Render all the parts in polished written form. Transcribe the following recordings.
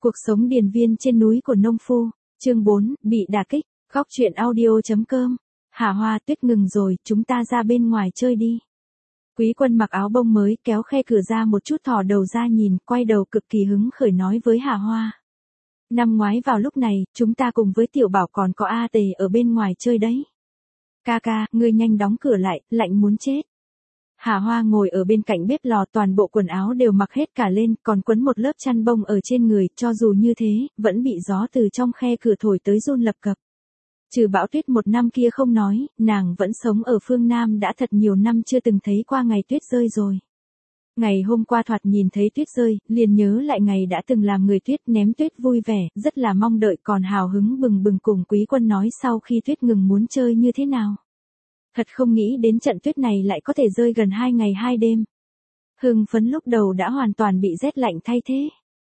Cuộc sống điền viên trên núi của nông phu, chương 4, bị đả kích, góc truyện audio.com. Hà Hoa, tuyết ngừng rồi, chúng ta ra bên ngoài chơi đi. Quý Quân mặc áo bông mới, kéo khe cửa ra một chút, thò đầu ra nhìn, quay đầu cực kỳ hứng khởi nói với Hà Hoa. Năm ngoái vào lúc này, chúng ta cùng với Tiểu Bảo còn có A Tề ở bên ngoài chơi đấy. Ca ca, ngươi nhanh đóng cửa lại, lạnh muốn chết. Hà Hoa ngồi ở bên cạnh bếp lò, toàn bộ quần áo đều mặc hết cả lên, còn quấn một lớp chăn bông ở trên người, cho dù như thế, vẫn bị gió từ trong khe cửa thổi tới run lập cập. Trừ bão tuyết một năm kia không nói, nàng vẫn sống ở phương Nam đã thật nhiều năm chưa từng thấy qua ngày tuyết rơi rồi. Ngày hôm qua thoạt nhìn thấy tuyết rơi, liền nhớ lại ngày đã từng làm người tuyết ném tuyết vui vẻ, rất là mong đợi, còn hào hứng bừng bừng cùng Quý Quân nói sau khi tuyết ngừng muốn chơi như thế nào. Thật không nghĩ đến trận tuyết này lại có thể rơi gần 2 ngày 2 đêm. Hưng phấn lúc đầu đã hoàn toàn bị rét lạnh thay thế.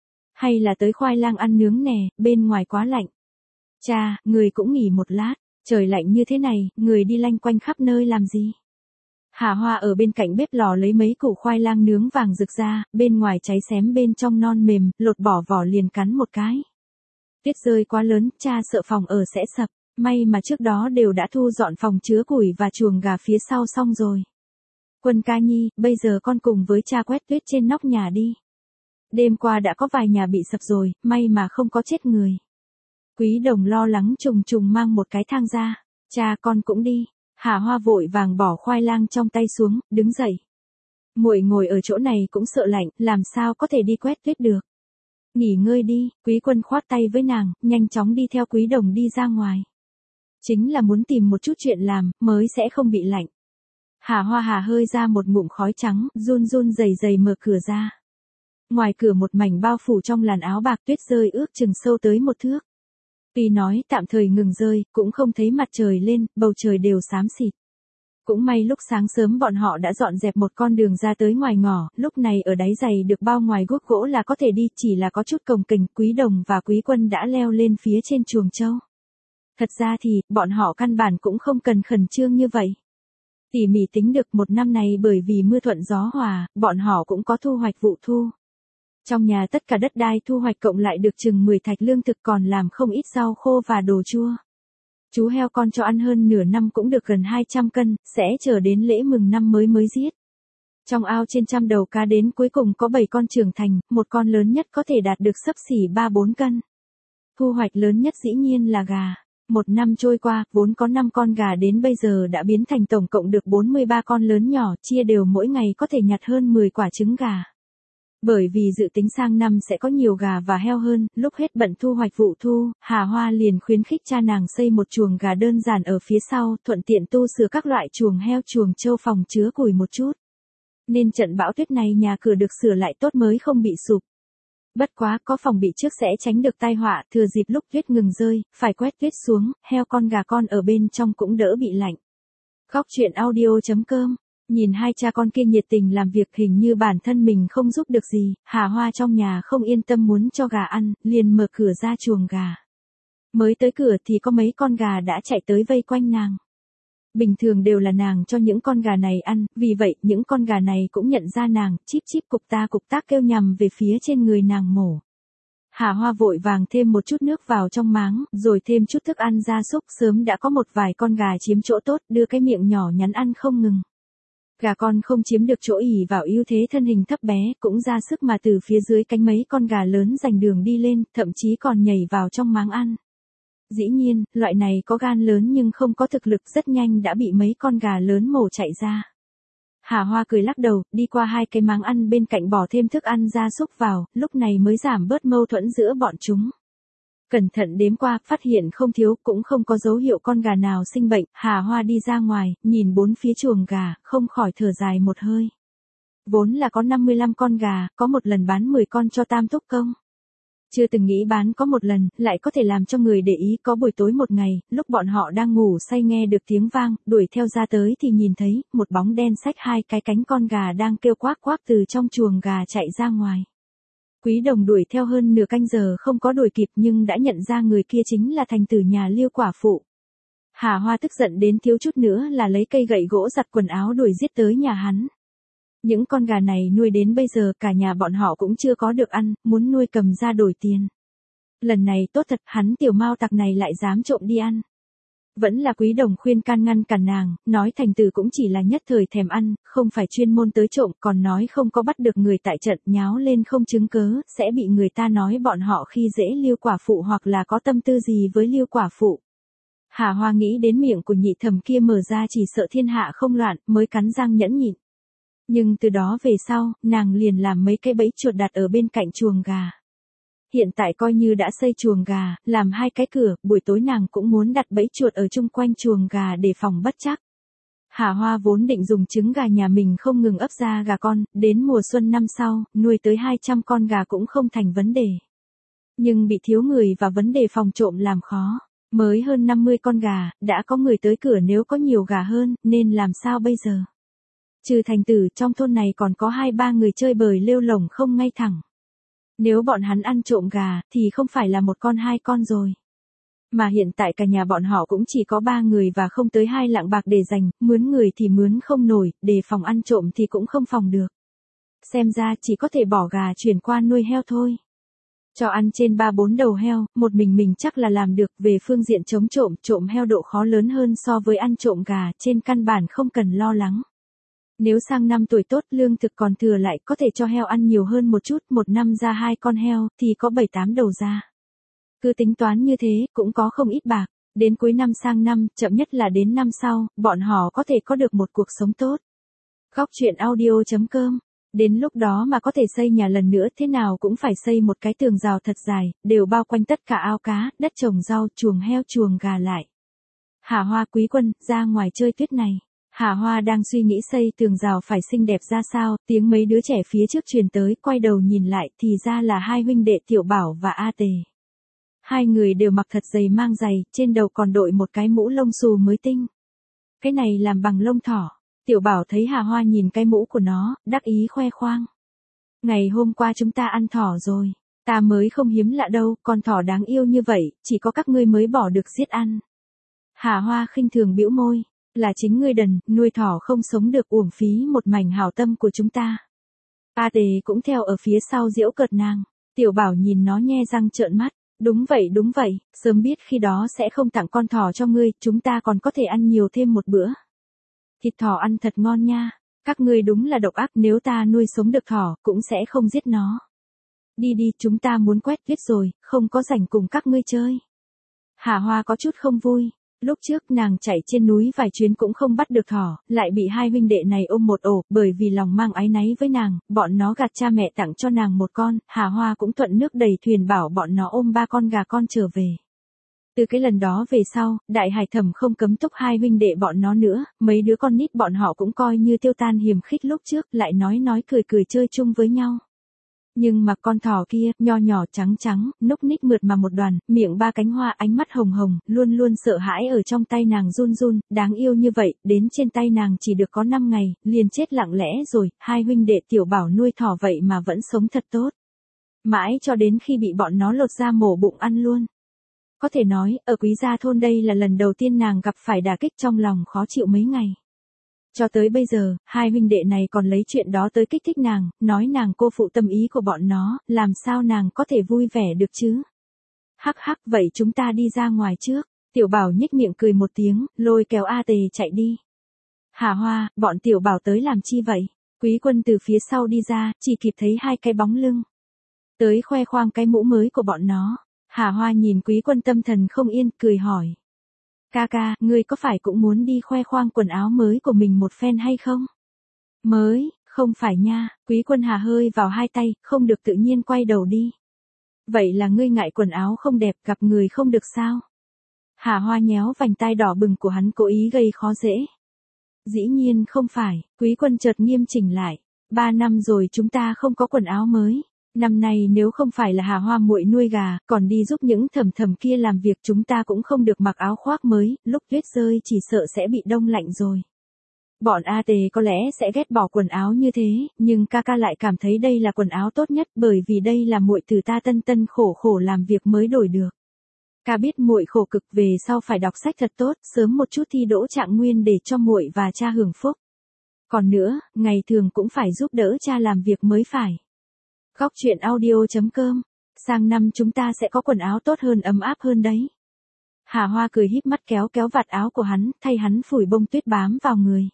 Hay là tới khoai lang ăn nướng nè, bên ngoài quá lạnh. Cha, người cũng nghỉ một lát, trời lạnh như thế này, người đi lanh quanh khắp nơi làm gì? Hà Hoa ở bên cạnh bếp lò lấy mấy củ khoai lang nướng vàng rực ra, bên ngoài cháy xém bên trong non mềm, lột bỏ vỏ liền cắn một cái. Tuyết rơi quá lớn, cha sợ phòng ở sẽ sập. May mà trước đó đều đã thu dọn phòng chứa củi và chuồng gà phía sau xong rồi. Quân ca nhi, bây giờ con cùng với cha quét tuyết trên nóc nhà đi. Đêm qua đã có vài nhà bị sập rồi, may mà không có chết người. Quý Đồng lo lắng trùng trùng mang một cái thang ra. Cha con cũng đi. Hà Hoa vội vàng bỏ khoai lang trong tay xuống, đứng dậy. Muội ngồi ở chỗ này cũng sợ lạnh, làm sao có thể đi quét tuyết được. Nghỉ ngơi đi, Quý Quân khoát tay với nàng, nhanh chóng đi theo Quý Đồng đi ra ngoài. Chính là muốn tìm một chút chuyện làm, mới sẽ không bị lạnh. Hà Hoa hà hơi ra một ngụm khói trắng, run run rẩy rẩy mở cửa ra. Ngoài cửa một mảnh bao phủ trong làn áo bạc, tuyết rơi ước chừng sâu tới 1 thước. Tuy nói tạm thời ngừng rơi, cũng không thấy mặt trời lên, bầu trời đều xám xịt. Cũng may lúc sáng sớm bọn họ đã dọn dẹp một con đường ra tới ngoài ngõ, lúc này ở đáy giày được bao ngoài guốc gỗ là có thể đi, chỉ là có chút cồng kềnh. Quý Đồng và Quý Quân đã leo lên phía trên chuồng trâu. Thật ra thì, bọn họ căn bản cũng không cần khẩn trương như vậy. Tỉ mỉ tính được một năm này bởi vì mưa thuận gió hòa, bọn họ cũng có thu hoạch vụ thu. Trong nhà tất cả đất đai thu hoạch cộng lại được chừng 10 thạch lương thực, còn làm không ít rau khô và đồ chua. Chú heo con cho ăn hơn nửa năm cũng được gần 200 cân, sẽ chờ đến lễ mừng năm mới giết. Trong ao trên 100 đầu cá đến cuối cùng có 7 con trưởng thành, một con lớn nhất có thể đạt được xấp xỉ 3-4 cân. Thu hoạch lớn nhất dĩ nhiên là gà. Một năm trôi qua, vốn có 5 con gà đến bây giờ đã biến thành tổng cộng được 43 con lớn nhỏ, chia đều mỗi ngày có thể nhặt hơn 10 quả trứng gà. Bởi vì dự tính sang năm sẽ có nhiều gà và heo hơn, lúc hết bận thu hoạch vụ thu, Hà Hoa liền khuyến khích cha nàng xây một chuồng gà đơn giản ở phía sau, thuận tiện tu sửa các loại chuồng heo, chuồng trâu, phòng chứa củi một chút. Nên trận bão tuyết này nhà cửa được sửa lại tốt mới không bị sụp. Bất quá có phòng bị trước sẽ tránh được tai họa, thừa dịp lúc tuyết ngừng rơi, phải quét tuyết xuống, heo con gà con ở bên trong cũng đỡ bị lạnh. Góc truyện audio.com. Nhìn hai cha con kia nhiệt tình làm việc, hình như bản thân mình không giúp được gì, Hà Hoa trong nhà không yên tâm muốn cho gà ăn, liền mở cửa ra chuồng gà. Mới tới cửa thì có mấy con gà đã chạy tới vây quanh nàng. Bình thường đều là nàng cho những con gà này ăn, vì vậy những con gà này cũng nhận ra nàng, chíp chíp cục tác kêu nhằm về phía trên người nàng mổ. Hà Hoa vội vàng thêm một chút nước vào trong máng, rồi thêm chút thức ăn gia súc, sớm đã có một vài con gà chiếm chỗ tốt, đưa cái miệng nhỏ nhắn ăn không ngừng. Gà con không chiếm được chỗ ỉ vào ưu thế thân hình thấp bé, cũng ra sức mà từ phía dưới cánh mấy con gà lớn giành đường đi lên, thậm chí còn nhảy vào trong máng ăn. Dĩ nhiên, loại này có gan lớn nhưng không có thực lực, rất nhanh đã bị mấy con gà lớn mổ chạy ra. Hà Hoa cười lắc đầu, đi qua 2 cái máng ăn bên cạnh bỏ thêm thức ăn gia súc vào, lúc này mới giảm bớt mâu thuẫn giữa bọn chúng. Cẩn thận đếm qua, phát hiện không thiếu, cũng không có dấu hiệu con gà nào sinh bệnh. Hà Hoa đi ra ngoài, nhìn 4 phía chuồng gà, không khỏi thở dài một hơi. Vốn là có 55 con gà, có một lần bán 10 con cho Tam Thúc Công. Chưa từng nghĩ bán có một lần, lại có thể làm cho người để ý. Có buổi tối một ngày, lúc bọn họ đang ngủ say nghe được tiếng vang, đuổi theo ra tới thì nhìn thấy, một bóng đen xách 2 cái cánh con gà đang kêu quác quác từ trong chuồng gà chạy ra ngoài. Quý Đồng đuổi theo hơn nửa canh giờ không có đuổi kịp nhưng đã nhận ra người kia chính là thành tử nhà Liêu quả phụ. Hà Hoa tức giận đến thiếu chút nữa là lấy cây gậy gỗ giặt quần áo đuổi giết tới nhà hắn. Những con gà này nuôi đến bây giờ cả nhà bọn họ cũng chưa có được ăn, muốn nuôi cầm ra đổi tiền. Lần này tốt thật, hắn tiểu mao tặc này lại dám trộm đi ăn. Vẫn là Quý Đồng khuyên can ngăn cản nàng, nói thành tử cũng chỉ là nhất thời thèm ăn, không phải chuyên môn tới trộm, còn nói không có bắt được người tại trận, nháo lên không chứng cớ, sẽ bị người ta nói bọn họ khi dễ Liêu quả phụ hoặc là có tâm tư gì với Liêu quả phụ. Hà Hoa nghĩ đến miệng của nhị thẩm kia mở ra chỉ sợ thiên hạ không loạn, mới cắn răng nhẫn nhịn. Nhưng từ đó về sau, nàng liền làm mấy cái bẫy chuột đặt ở bên cạnh chuồng gà. Hiện tại coi như đã xây chuồng gà, làm 2 cái cửa, buổi tối nàng cũng muốn đặt bẫy chuột ở chung quanh chuồng gà để phòng bất trắc. Hà Hoa vốn định dùng trứng gà nhà mình không ngừng ấp ra gà con, đến mùa xuân năm sau, nuôi tới 200 con gà cũng không thành vấn đề. Nhưng bị thiếu người và vấn đề phòng trộm làm khó. Mới hơn 50 con gà, đã có người tới cửa nếu có nhiều gà hơn, nên làm sao bây giờ? Trừ thành tử, trong thôn này còn có 2-3 người chơi bời lêu lổng không ngay thẳng. Nếu bọn hắn ăn trộm gà, thì không phải là 1 con 2 con rồi. Mà hiện tại cả nhà bọn họ cũng chỉ có 3 người và không tới 2 lạng bạc để dành, mướn người thì mướn không nổi, để phòng ăn trộm thì cũng không phòng được. Xem ra chỉ có thể bỏ gà chuyển qua nuôi heo thôi. Cho ăn trên 3-4 đầu heo, một mình chắc là làm được. Về phương diện chống trộm heo độ khó lớn hơn so với ăn trộm gà, trên căn bản không cần lo lắng. Nếu sang năm tuổi tốt lương thực còn thừa lại có thể cho heo ăn nhiều hơn một chút, 1 năm ra 2 con heo thì có 7-8 đầu ra. Cứ tính toán như thế cũng có không ít bạc, đến cuối năm sang năm, chậm nhất là đến năm sau, bọn họ có thể có được một cuộc sống tốt. Góc truyện audio.com. Đến lúc đó mà có thể xây nhà lần nữa thế nào cũng phải xây một cái tường rào thật dài, đều bao quanh tất cả ao cá, đất trồng rau, chuồng heo chuồng gà lại. Hà Hoa Quý Quân, ra ngoài chơi tuyết này. Hà Hoa đang suy nghĩ xây tường rào phải xinh đẹp ra sao, tiếng mấy đứa trẻ phía trước truyền tới, quay đầu nhìn lại thì ra là 2 huynh đệ Tiểu Bảo và A Tề. 2 người đều mặc thật dày mang giày, trên đầu còn đội một cái mũ lông xù mới tinh. Cái này làm bằng lông thỏ. Tiểu Bảo thấy Hà Hoa nhìn cái mũ của nó, đắc ý khoe khoang. Ngày hôm qua chúng ta ăn thỏ rồi, ta mới không hiếm lạ đâu, con thỏ đáng yêu như vậy, chỉ có các ngươi mới bỏ được giết ăn. Hà Hoa khinh thường bĩu môi, là chính ngươi đần, nuôi thỏ không sống được, uổng phí một mảnh hảo tâm của chúng ta. A Tề cũng theo ở phía sau giễu cợt nàng. Tiểu Bảo nhìn nó nhe răng trợn mắt. Đúng vậy, sớm biết khi đó sẽ không tặng con thỏ cho ngươi, chúng ta còn có thể ăn nhiều thêm một bữa. Thịt thỏ ăn thật ngon nha, các ngươi đúng là độc ác, nếu ta nuôi sống được thỏ, cũng sẽ không giết nó. Đi, chúng ta muốn quét tuyết rồi, không có rảnh cùng các ngươi chơi. Hà Hoa có chút không vui, lúc trước nàng chạy trên núi vài chuyến cũng không bắt được thỏ, lại bị 2 huynh đệ này ôm một ổ, bởi vì lòng mang áy náy với nàng, bọn nó gạt cha mẹ tặng cho nàng 1 con, Hà Hoa cũng thuận nước đầy thuyền bảo bọn nó ôm 3 con gà con trở về. Từ cái lần đó về sau, Đại Hải Thẩm không cấm túc 2 huynh đệ bọn nó nữa, mấy đứa con nít bọn họ cũng coi như tiêu tan hiềm khích lúc trước, lại nói cười chơi chung với nhau. Nhưng mà con thỏ kia, nho nhỏ trắng, núc ních mượt mà một đoàn, miệng 3 cánh hoa, ánh mắt hồng, luôn sợ hãi ở trong tay nàng run, đáng yêu như vậy, đến trên tay nàng chỉ được có 5 ngày, liền chết lặng lẽ rồi. 2 huynh đệ Tiểu Bảo nuôi thỏ vậy mà vẫn sống thật tốt. Mãi cho đến khi bị bọn nó lột ra mổ bụng ăn luôn. Có thể nói, ở Quý Gia thôn đây là lần đầu tiên nàng gặp phải đả kích, trong lòng khó chịu mấy ngày. Cho tới bây giờ, 2 huynh đệ này còn lấy chuyện đó tới kích thích nàng, nói nàng cô phụ tâm ý của bọn nó, làm sao nàng có thể vui vẻ được chứ? Hắc, vậy chúng ta đi ra ngoài trước. Tiểu Bảo nhếch miệng cười một tiếng, lôi kéo A Tề chạy đi. Hà Hoa, bọn Tiểu Bảo tới làm chi vậy? Quý Quân từ phía sau đi ra, chỉ kịp thấy 2 cái bóng lưng. Tới khoe khoang cái mũ mới của bọn nó. Hà Hoa nhìn Quý Quân tâm thần không yên, cười hỏi. Ca, ngươi có phải cũng muốn đi khoe khoang quần áo mới của mình một phen hay không? Mới, không phải nha. Quý Quân hà hơi vào 2 tay, không được tự nhiên quay đầu đi. Vậy là ngươi ngại quần áo không đẹp, gặp người không được sao? Hà Hoa nhéo vành tai đỏ bừng của hắn, cố ý gây khó dễ. Dĩ nhiên không phải. Quý Quân chợt nghiêm chỉnh lại. 3 năm rồi chúng ta không có quần áo mới. Năm nay nếu không phải là Hà Hoa muội nuôi gà, còn đi giúp những thẩm kia làm việc, chúng ta cũng không được mặc áo khoác mới, lúc tuyết rơi chỉ sợ sẽ bị đông lạnh rồi. Bọn A Tề có lẽ sẽ ghét bỏ quần áo như thế, nhưng ca lại cảm thấy đây là quần áo tốt nhất, bởi vì đây là muội từ ta tân khổ làm việc mới đổi được. Ca biết muội khổ cực, về sau phải đọc sách thật tốt, sớm một chút thi đỗ trạng nguyên để cho muội và cha hưởng phúc. Còn nữa, ngày thường cũng phải giúp đỡ cha làm việc mới phải. Góc truyện audio.com Sang năm chúng ta sẽ có quần áo tốt hơn ấm áp hơn đấy. Hà Hoa cười híp mắt kéo kéo vạt áo của hắn, thay hắn phủi bông tuyết bám vào người.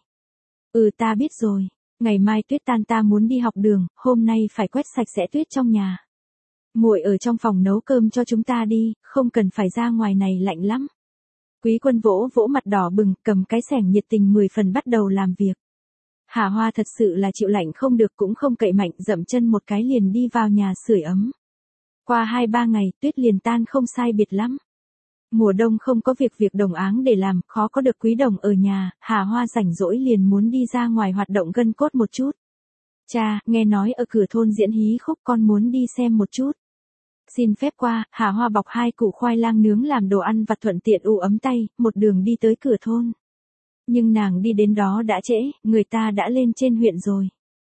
Ta biết rồi, ngày mai tuyết tan ta muốn đi học đường, hôm nay phải quét sạch sẽ tuyết trong nhà. Muội ở trong phòng nấu cơm cho chúng ta đi, không cần phải ra ngoài này lạnh lắm. Quý Quân vỗ vỗ mặt đỏ bừng, cầm cái xẻng nhiệt tình 10 phần bắt đầu làm việc. Hà Hoa thật sự là chịu lạnh không được cũng không cậy mạnh, dậm chân một cái liền đi vào nhà sưởi ấm. Qua 2-3 ngày, tuyết liền tan không sai biệt lắm. Mùa đông không có việc đồng áng để làm, khó có được Quý Đồng ở nhà, Hà Hoa rảnh rỗi liền muốn đi ra ngoài hoạt động gân cốt một chút. Cha, nghe nói ở cửa thôn diễn hí khúc, con muốn đi xem một chút. Xin phép qua, Hà Hoa bọc 2 củ khoai lang nướng làm đồ ăn vặt thuận tiện ấm tay, một đường đi tới cửa thôn. Nhưng nàng đi đến đó đã trễ, người ta đã lên trên huyện rồi.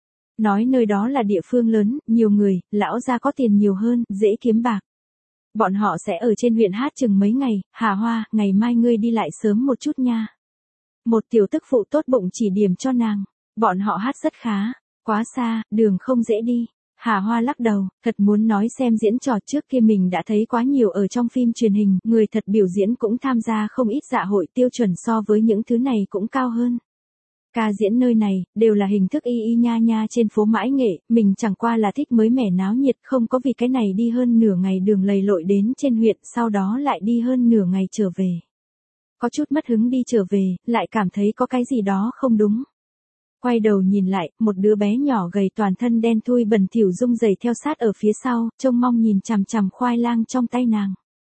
Nói nơi đó là địa phương lớn, nhiều người, lão gia có tiền nhiều hơn, dễ kiếm bạc. Bọn họ sẽ ở trên huyện hát chừng mấy ngày. Hà Hoa, ngày mai ngươi đi lại sớm một chút nha. Một tiểu tức phụ tốt bụng chỉ điểm cho nàng. Bọn họ hát rất khá, quá xa, đường không dễ đi. Hà Hoa lắc đầu, thật muốn nói xem diễn trò trước kia mình đã thấy quá nhiều ở trong phim truyền hình, người thật biểu diễn cũng tham gia không ít dạ hội, tiêu chuẩn so với những thứ này cũng cao hơn. Ca diễn nơi này, đều là hình thức y nha nha trên phố Mãi Nghệ, mình chẳng qua là thích mới mẻ náo nhiệt, không có vì cái này đi hơn nửa ngày đường lầy lội đến trên huyện, sau đó lại đi hơn nửa ngày trở về. Có chút mất hứng đi trở về, lại cảm thấy có cái gì đó không đúng. Quay đầu nhìn lại, một đứa bé nhỏ gầy toàn thân đen thui bẩn thỉu rung rẩy theo sát ở phía sau, trông mong nhìn chằm chằm khoai lang trong tay nàng.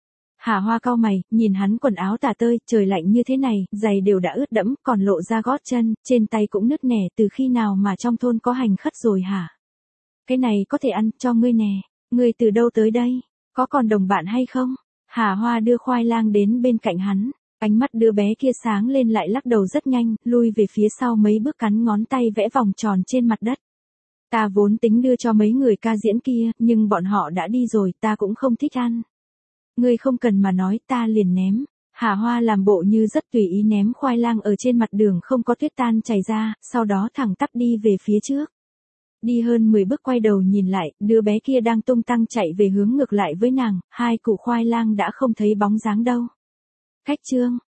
Hà Hoa cau mày, nhìn hắn quần áo tả tơi, trời lạnh như thế này, giày đều đã ướt đẫm, còn lộ ra gót chân, trên tay cũng nứt nẻ, từ khi nào mà trong thôn có hành khất rồi hả? Cái này có thể ăn, cho ngươi nè, ngươi từ đâu tới đây? Có còn đồng bạn hay không? Hà Hoa đưa khoai lang đến bên cạnh hắn, ánh mắt đứa bé kia sáng lên lại lắc đầu rất nhanh, lui về phía sau mấy bước cắn ngón tay vẽ vòng tròn trên mặt đất. Ta vốn tính đưa cho mấy người ca diễn kia, nhưng bọn họ đã đi rồi, ta cũng không thích ăn. Ngươi không cần mà nói, ta liền ném. Hà Hoa làm bộ như rất tùy ý ném khoai lang ở trên mặt đường không có tuyết tan chảy ra, sau đó thẳng tắp đi về phía trước. Đi hơn 10 bước quay đầu nhìn lại, đứa bé kia đang tung tăng chạy về hướng ngược lại với nàng, 2 củ khoai lang đã không thấy bóng dáng đâu. Khách trương,